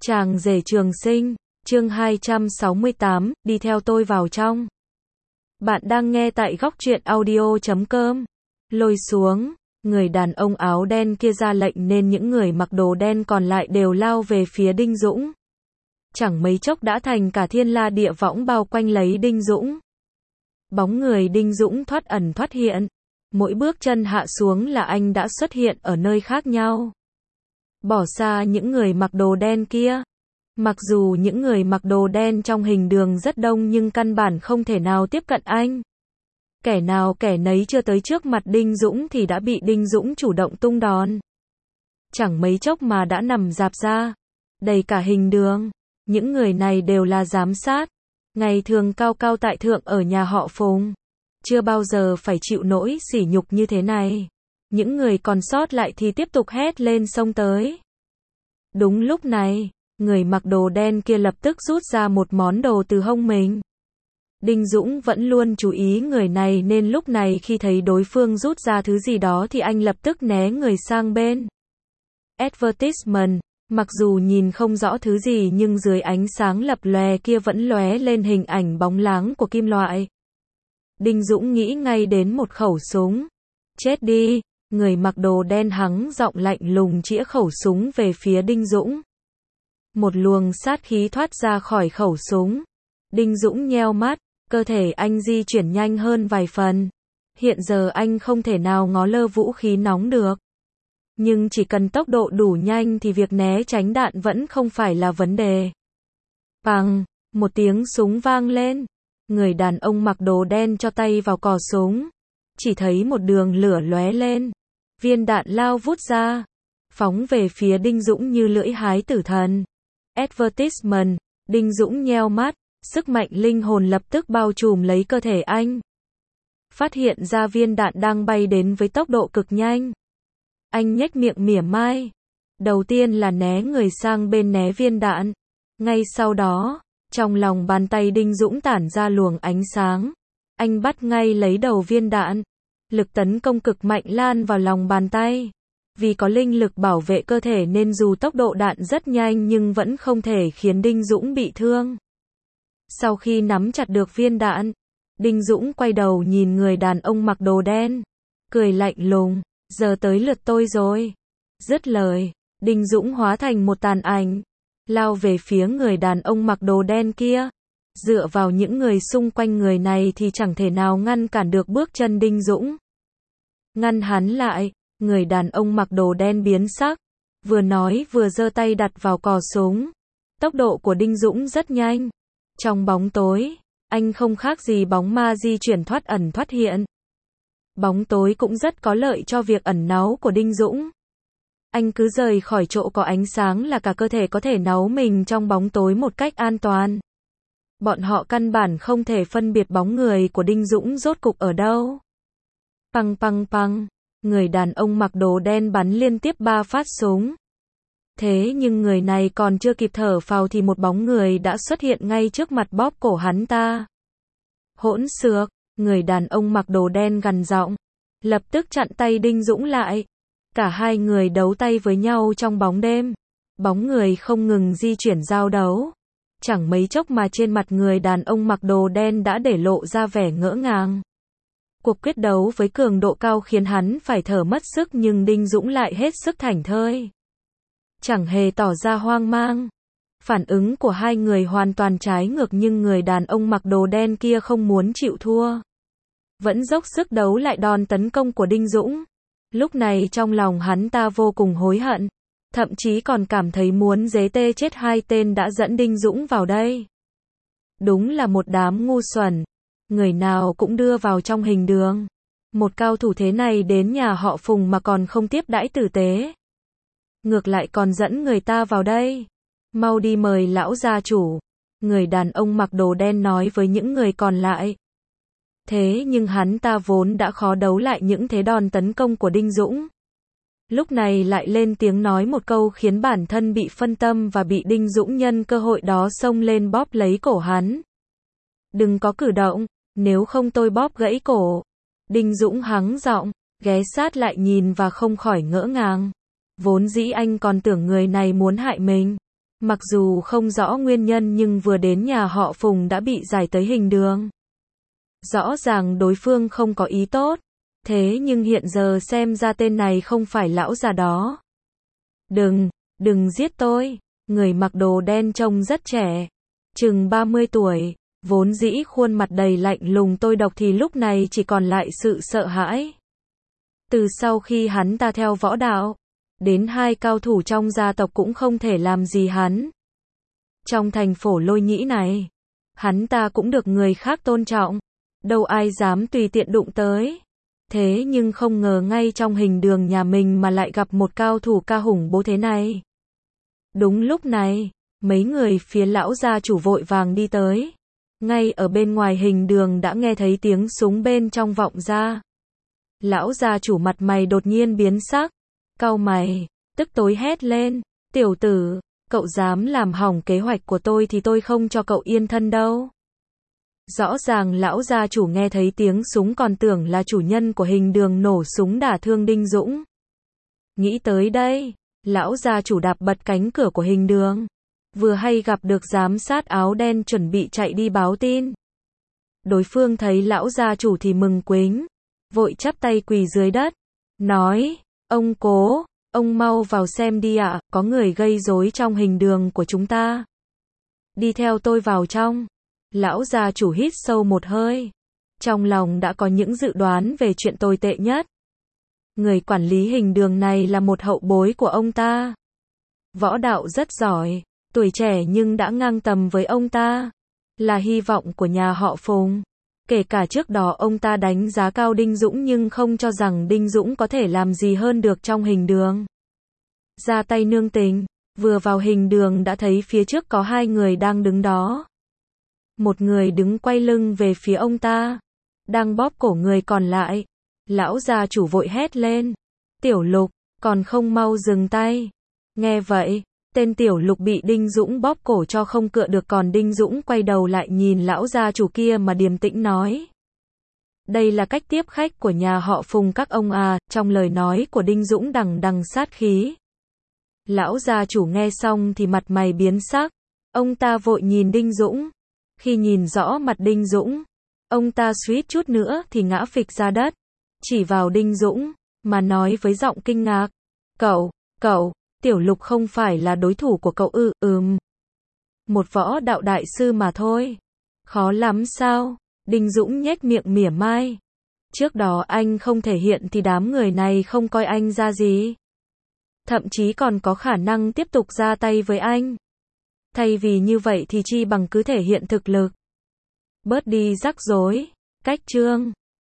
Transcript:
Chàng rể trường sinh, chương 268, đi theo tôi vào trong. Bạn đang nghe tại góc truyện audio.com. Lôi xuống, người đàn ông áo đen kia ra lệnh nên những người mặc đồ đen còn lại đều lao về phía Đinh Dũng. Chẳng mấy chốc đã thành cả thiên la địa võng bao quanh lấy Đinh Dũng. Bóng người Đinh Dũng thoát ẩn thoát hiện. Mỗi bước chân hạ xuống là anh đã xuất hiện ở nơi khác nhau. Bỏ xa những người mặc đồ đen kia. Mặc dù những người mặc đồ đen trong hình đường rất đông nhưng căn bản không thể nào tiếp cận anh. Kẻ nào kẻ nấy chưa tới trước mặt Đinh Dũng thì đã bị Đinh Dũng chủ động tung đòn. Chẳng mấy chốc mà đã nằm rạp ra. Đầy cả hình đường. Những người này đều là giám sát. Ngày thường cao cao tại thượng ở nhà họ Phùng. Chưa bao giờ phải chịu nỗi sỉ nhục như thế này. Những người còn sót lại thì tiếp tục hét lên xông tới. Đúng lúc này, người mặc đồ đen kia lập tức rút ra một món đồ từ hông mình. Đinh Dũng vẫn luôn chú ý người này nên lúc này khi thấy đối phương rút ra thứ gì đó thì anh lập tức né người sang bên. Advertisement, mặc dù nhìn không rõ thứ gì nhưng dưới ánh sáng lập lòe kia vẫn lóe lên hình ảnh bóng láng của kim loại. Đinh Dũng nghĩ ngay đến một khẩu súng. Chết đi, người mặc đồ đen hắng giọng lạnh lùng chĩa khẩu súng về phía Đinh Dũng. Một luồng sát khí thoát ra khỏi khẩu súng. Đinh Dũng nheo mắt, cơ thể anh di chuyển nhanh hơn vài phần. Hiện giờ anh không thể nào ngó lơ vũ khí nóng được. Nhưng chỉ cần tốc độ đủ nhanh thì việc né tránh đạn vẫn không phải là vấn đề. Bang, một tiếng súng vang lên. Người đàn ông mặc đồ đen cho tay vào cò súng. Chỉ thấy một đường lửa lóe lên. Viên đạn lao vút ra. Phóng về phía Đinh Dũng như lưỡi hái tử thần. Advertisement, Đinh Dũng nheo mắt. Sức mạnh linh hồn lập tức bao trùm lấy cơ thể anh. Phát hiện ra viên đạn đang bay đến với tốc độ cực nhanh. Anh nhếch miệng mỉa mai. Đầu tiên là né người sang bên né viên đạn. Ngay sau đó, trong lòng bàn tay Đinh Dũng tản ra luồng ánh sáng. Anh bắt ngay lấy đầu viên đạn. Lực tấn công cực mạnh lan vào lòng bàn tay. Vì có linh lực bảo vệ cơ thể nên dù tốc độ đạn rất nhanh nhưng vẫn không thể khiến Đinh Dũng bị thương. Sau khi nắm chặt được viên đạn, Đinh Dũng quay đầu nhìn người đàn ông mặc đồ đen. Cười lạnh lùng, giờ tới lượt tôi rồi. Dứt lời, Đinh Dũng hóa thành một tàn ảnh. Lao về phía người đàn ông mặc đồ đen kia. Dựa vào những người xung quanh người này thì chẳng thể nào ngăn cản được bước chân Đinh Dũng. Ngăn hắn lại, người đàn ông mặc đồ đen biến sắc. Vừa nói vừa giơ tay đặt vào cò súng. Tốc độ của Đinh Dũng rất nhanh. Trong bóng tối, anh không khác gì bóng ma di chuyển thoát ẩn thoát hiện. Bóng tối cũng rất có lợi cho việc ẩn náu của Đinh Dũng. Anh cứ rời khỏi chỗ có ánh sáng là cả cơ thể có thể náu mình trong bóng tối một cách an toàn. Bọn họ căn bản không thể phân biệt bóng người của Đinh Dũng rốt cục ở đâu. Păng păng păng, người đàn ông mặc đồ đen bắn liên tiếp 3 phát súng. Thế nhưng người này còn chưa kịp thở phào thì một bóng người đã xuất hiện ngay trước mặt bóp cổ hắn ta. Hỗn xược, người đàn ông mặc đồ đen gằn giọng, lập tức chặn tay Đinh Dũng lại. Cả hai người đấu tay với nhau trong bóng đêm. Bóng người không ngừng di chuyển giao đấu. Chẳng mấy chốc mà trên mặt người đàn ông mặc đồ đen đã để lộ ra vẻ ngỡ ngàng. Cuộc quyết đấu với cường độ cao khiến hắn phải thở mất sức nhưng Đinh Dũng lại hết sức thảnh thơi. Chẳng hề tỏ ra hoang mang. Phản ứng của hai người hoàn toàn trái ngược nhưng người đàn ông mặc đồ đen kia không muốn chịu thua. Vẫn dốc sức đấu lại đòn tấn công của Đinh Dũng. Lúc này trong lòng hắn ta vô cùng hối hận. Thậm chí còn cảm thấy muốn giết chết hai tên đã dẫn Đinh Dũng vào đây. Đúng là một đám ngu xuẩn. Người nào cũng đưa vào trong hình đường. Một cao thủ thế này đến nhà họ Phùng mà còn không tiếp đãi tử tế. Ngược lại còn dẫn người ta vào đây. Mau đi mời lão gia chủ. Người đàn ông mặc đồ đen nói với những người còn lại. Thế nhưng hắn ta vốn đã khó đấu lại những thế đòn tấn công của Đinh Dũng. Lúc này lại lên tiếng nói một câu khiến bản thân bị phân tâm và bị Đinh Dũng nhân cơ hội đó xông lên bóp lấy cổ hắn. Đừng có cử động, nếu không tôi bóp gãy cổ. Đinh Dũng hắng giọng, ghé sát lại nhìn và không khỏi ngỡ ngàng. Vốn dĩ anh còn tưởng người này muốn hại mình. Mặc dù không rõ nguyên nhân nhưng vừa đến nhà họ Phùng đã bị giải tới hình đường. Rõ ràng đối phương không có ý tốt. Thế nhưng hiện giờ xem ra tên này không phải lão già đó. Đừng giết tôi. Người mặc đồ đen trông rất trẻ. Chừng 30 tuổi. Vốn dĩ khuôn mặt đầy lạnh lùng tôi độc thì lúc này chỉ còn lại sự sợ hãi. Từ sau khi hắn ta theo võ đạo, đến 2 cao thủ trong gia tộc cũng không thể làm gì hắn. Trong thành Phổ Lôi Nhĩ này, hắn ta cũng được người khác tôn trọng. Đâu ai dám tùy tiện đụng tới. Thế nhưng không ngờ ngay trong hình đường nhà mình mà lại gặp một cao thủ ca hùng bố thế này. Đúng lúc này, mấy người phía lão gia chủ vội vàng đi tới. Ngay ở bên ngoài hình đường đã nghe thấy tiếng súng bên trong vọng ra. Lão gia chủ mặt mày đột nhiên biến sắc. Cau mày, tức tối hét lên. Tiểu tử, cậu dám làm hỏng kế hoạch của tôi thì tôi không cho cậu yên thân đâu. Rõ ràng lão gia chủ nghe thấy tiếng súng còn tưởng là chủ nhân của hình đường nổ súng đả thương Đinh Dũng. Nghĩ tới đây, lão gia chủ đạp bật cánh cửa của hình đường. Vừa hay gặp được giám sát áo đen chuẩn bị chạy đi báo tin. Đối phương thấy lão gia chủ thì mừng quính, vội chắp tay quỳ dưới đất, nói, ông Cố, ông mau vào xem đi ạ, có người gây rối trong hình đường của chúng ta. Đi theo tôi vào trong. Lão gia chủ hít sâu một hơi. Trong lòng đã có những dự đoán về chuyện tồi tệ nhất. Người quản lý hình đường này là một hậu bối của ông ta. Võ đạo rất giỏi, tuổi trẻ nhưng đã ngang tầm với ông ta. Là hy vọng của nhà họ Phùng. Kể cả trước đó ông ta đánh giá cao Đinh Dũng nhưng không cho rằng Đinh Dũng có thể làm gì hơn được trong hình đường. Ra tay nương tình, vừa vào hình đường đã thấy phía trước có 2 người đang đứng đó. Một người đứng quay lưng về phía ông ta, đang bóp cổ người còn lại. Lão gia chủ vội hét lên, Tiểu Lục, còn không mau dừng tay. Nghe vậy, tên Tiểu Lục bị Đinh Dũng bóp cổ cho không cựa được, còn Đinh Dũng quay đầu lại nhìn lão gia chủ kia mà điềm tĩnh nói. Đây là cách tiếp khách của nhà họ Phùng các ông à, trong lời nói của Đinh Dũng đằng đằng sát khí. Lão gia chủ nghe xong thì mặt mày biến sắc, ông ta vội nhìn Đinh Dũng. Khi nhìn rõ mặt Đinh Dũng, ông ta suýt chút nữa thì ngã phịch ra đất, chỉ vào Đinh Dũng, mà nói với giọng kinh ngạc. Cậu, Tiểu Lục không phải là đối thủ của cậu ư? Một võ đạo đại sư mà thôi. Khó lắm sao? Đinh Dũng nhếch miệng mỉa mai. Trước đó anh không thể hiện thì đám người này không coi anh ra gì. Thậm chí còn có khả năng tiếp tục ra tay với anh. Thay vì như vậy thì chi bằng cứ thể hiện thực lực. Bớt đi rắc rối. Cách chương